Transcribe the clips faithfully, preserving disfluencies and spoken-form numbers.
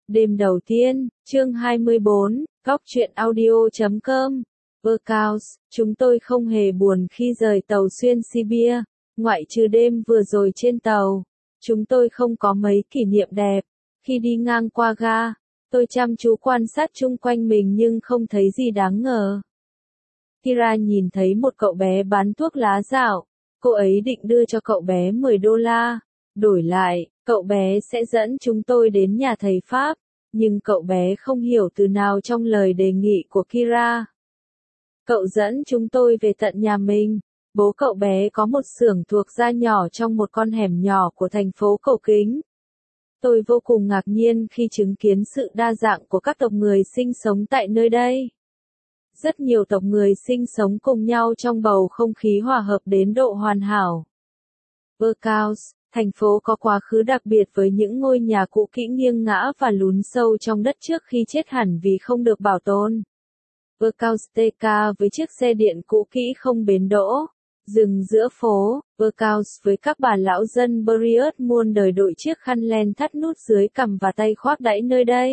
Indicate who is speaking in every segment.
Speaker 1: Đêm đầu tiên, chương hai mươi bốn, góc truyện audio chấm com. Workouts, chúng tôi không hề buồn khi rời tàu xuyên Sibia, ngoại trừ đêm vừa rồi trên tàu. Chúng tôi không có mấy kỷ niệm đẹp. Khi đi ngang qua ga, tôi chăm chú quan sát chung quanh mình nhưng không thấy gì đáng ngờ. Kira nhìn thấy một cậu bé bán thuốc lá dạo. Cô ấy định đưa cho cậu bé mười đô la. Đổi lại, cậu bé sẽ dẫn chúng tôi đến nhà thầy Pháp. Nhưng cậu bé không hiểu từ nào trong lời đề nghị của Kira. Cậu dẫn chúng tôi về tận nhà mình. Bố cậu bé có một xưởng thuộc gia nhỏ trong một con hẻm nhỏ của thành phố Cầu Kính. Tôi vô cùng ngạc nhiên khi chứng kiến sự đa dạng của các tộc người sinh sống tại nơi đây. Rất nhiều tộc người sinh sống cùng nhau trong bầu không khí hòa hợp đến độ hoàn hảo. Workouts, thành phố có quá khứ đặc biệt với những ngôi nhà cũ kỹ nghiêng ngã và lún sâu trong đất trước khi chết hẳn vì không được bảo tồn. Workouts tê ca với chiếc xe điện cũ kỹ không bến đỗ, dừng giữa phố. Workouts với các bà lão dân Buriut muôn đời đội chiếc khăn len thắt nút dưới cằm và tay khoác đẫy nơi đây.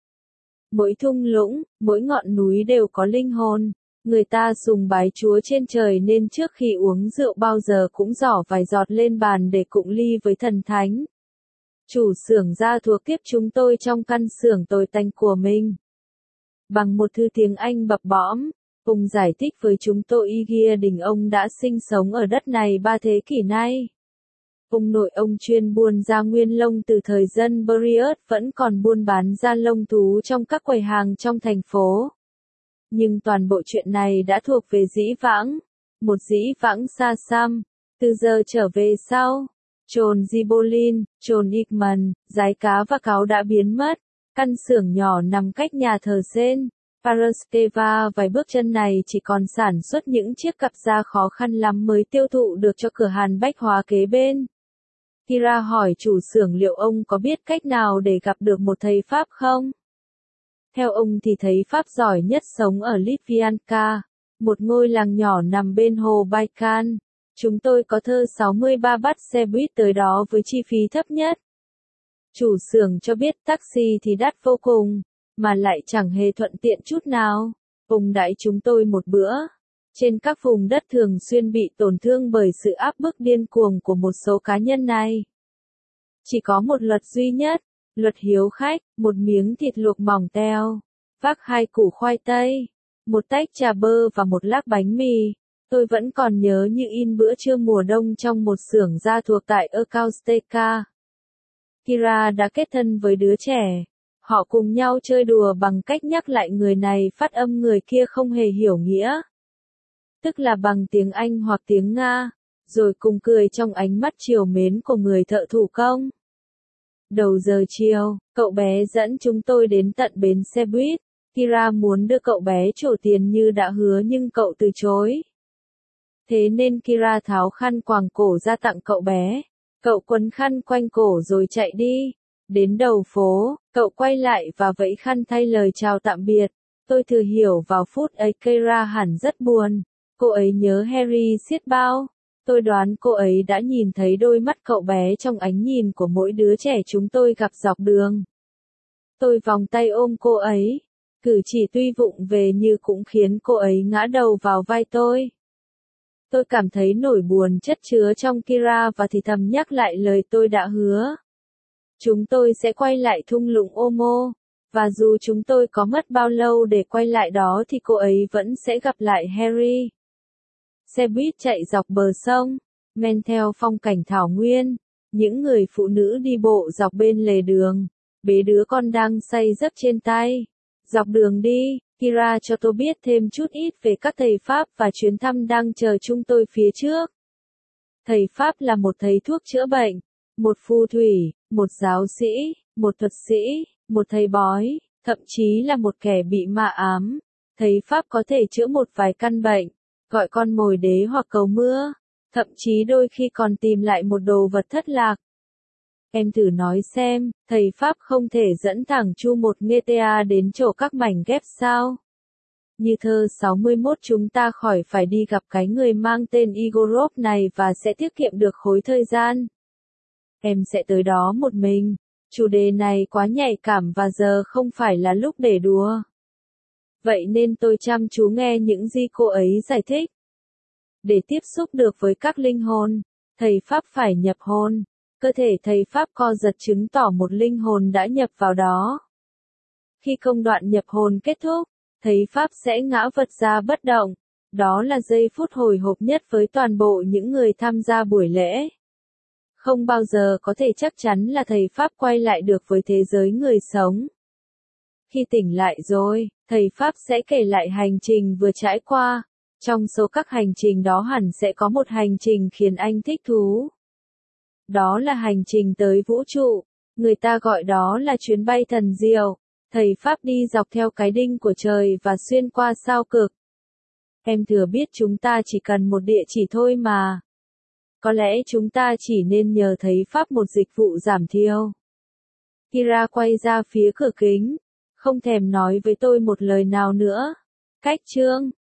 Speaker 1: Mỗi thung lũng, mỗi ngọn núi đều có linh hồn. Người ta sùng bái Chúa trên trời nên trước khi uống rượu bao giờ cũng giỏ vài giọt lên bàn để cụng ly với thần thánh. Chủ xưởng gia thuộc tiếp chúng tôi trong căn xưởng tồi tanh của mình. Bằng một thư tiếng Anh bập bõm, ông giải thích với chúng tôi ý gia đình ông đã sinh sống ở đất này ba thế kỷ nay. Ông nội ông chuyên buôn da nguyên lông từ thời dân Buriut vẫn còn buôn bán da lông thú trong các quầy hàng trong thành phố. Nhưng toàn bộ chuyện này đã thuộc về dĩ vãng, một dĩ vãng xa xăm. Từ giờ trở về sau, chồn Zibolin, chồn Igman, giái cá và cáo đã biến mất. Căn xưởng nhỏ nằm cách nhà thờ Sen Paraskeva vài bước chân này chỉ còn sản xuất những chiếc cặp da khó khăn lắm mới tiêu thụ được cho cửa hàng bách hóa kế bên. Kira hỏi chủ xưởng liệu ông có biết cách nào để gặp được một thầy Pháp không? Theo ông thì thầy Pháp giỏi nhất sống ở Litvianka, một ngôi làng nhỏ nằm bên hồ Baikal. Chúng tôi có thơ sáu mươi ba bắt xe buýt tới đó với chi phí thấp nhất. Chủ xưởng cho biết taxi thì đắt vô cùng, mà lại chẳng hề thuận tiện chút nào. Ông đãi chúng tôi một bữa. Trên các vùng đất thường xuyên bị tổn thương bởi sự áp bức điên cuồng của một số cá nhân này. Chỉ có một luật duy nhất, luật hiếu khách, một miếng thịt luộc mỏng teo, vác hai củ khoai tây, một tách trà bơ và một lát bánh mì. Tôi vẫn còn nhớ như in bữa trưa mùa đông trong một xưởng gia thuộc tại Irkoutska. Kira đã kết thân với đứa trẻ. Họ cùng nhau chơi đùa bằng cách nhắc lại người này phát âm người kia không hề hiểu nghĩa. Tức là bằng tiếng Anh hoặc tiếng Nga, rồi cùng cười trong ánh mắt trìu mến của người thợ thủ công. Đầu giờ chiều, cậu bé dẫn chúng tôi đến tận bến xe buýt. Kira muốn đưa cậu bé trổ tiền như đã hứa nhưng cậu từ chối. Thế nên Kira tháo khăn quàng cổ ra tặng cậu bé. Cậu quấn khăn quanh cổ rồi chạy đi. Đến đầu phố, cậu quay lại và vẫy khăn thay lời chào tạm biệt. Tôi thừa hiểu vào phút ấy Kira hẳn rất buồn. Cô ấy nhớ Harry xiết bao. Tôi đoán cô ấy đã nhìn thấy đôi mắt cậu bé trong ánh nhìn của mỗi đứa trẻ chúng tôi gặp dọc đường. Tôi vòng tay ôm cô ấy. Cử chỉ tuy vụng về như cũng khiến cô ấy ngã đầu vào vai tôi. Tôi cảm thấy nỗi buồn chất chứa trong Kira và thì thầm nhắc lại lời tôi đã hứa. Chúng tôi sẽ quay lại thung lũng Omo, và dù chúng tôi có mất bao lâu để quay lại đó thì cô ấy vẫn sẽ gặp lại Harry. Xe buýt chạy dọc bờ sông, men theo phong cảnh thảo nguyên, những người phụ nữ đi bộ dọc bên lề đường, bế đứa con đang say giấc trên tay. Dọc đường đi, Kira cho tôi biết thêm chút ít về các thầy Pháp và chuyến thăm đang chờ chúng tôi phía trước. Thầy Pháp là một thầy thuốc chữa bệnh, một phù thủy, một giáo sĩ, một thuật sĩ, một thầy bói, thậm chí là một kẻ bị ma ám. Thầy Pháp có thể chữa một vài căn bệnh, gọi con mồi đế hoặc cầu mưa, thậm chí đôi khi còn tìm lại một đồ vật thất lạc. Em thử nói xem, thầy Pháp không thể dẫn thẳng Chu một giê tê a đến chỗ các mảnh ghép sao? Như thơ sáu mươi mốt chúng ta khỏi phải đi gặp cái người mang tên Igorov này và sẽ tiết kiệm được khối thời gian. Em sẽ tới đó một mình. Chủ đề này quá nhạy cảm và giờ không phải là lúc để đùa. Vậy nên tôi chăm chú nghe những gì cô ấy giải thích. Để tiếp xúc được với các linh hồn, thầy Pháp phải nhập hồn. Cơ thể thầy Pháp co giật chứng tỏ một linh hồn đã nhập vào đó. Khi công đoạn nhập hồn kết thúc, thầy Pháp sẽ ngã vật ra bất động. Đó là giây phút hồi hộp nhất với toàn bộ những người tham gia buổi lễ. Không bao giờ có thể chắc chắn là thầy Pháp quay lại được với thế giới người sống. Khi tỉnh lại rồi, thầy Pháp sẽ kể lại hành trình vừa trải qua. Trong số các hành trình đó hẳn sẽ có một hành trình khiến anh thích thú. Đó là hành trình tới vũ trụ. Người ta gọi đó là chuyến bay thần diệu. Thầy Pháp đi dọc theo cái đinh của trời và xuyên qua sao cực. Em thừa biết chúng ta chỉ cần một địa chỉ thôi mà. Có lẽ chúng ta chỉ nên nhờ thầy Pháp một dịch vụ giảm thiêu. Kira quay ra phía cửa kính. Không thèm nói với tôi một lời nào nữa. Cách chương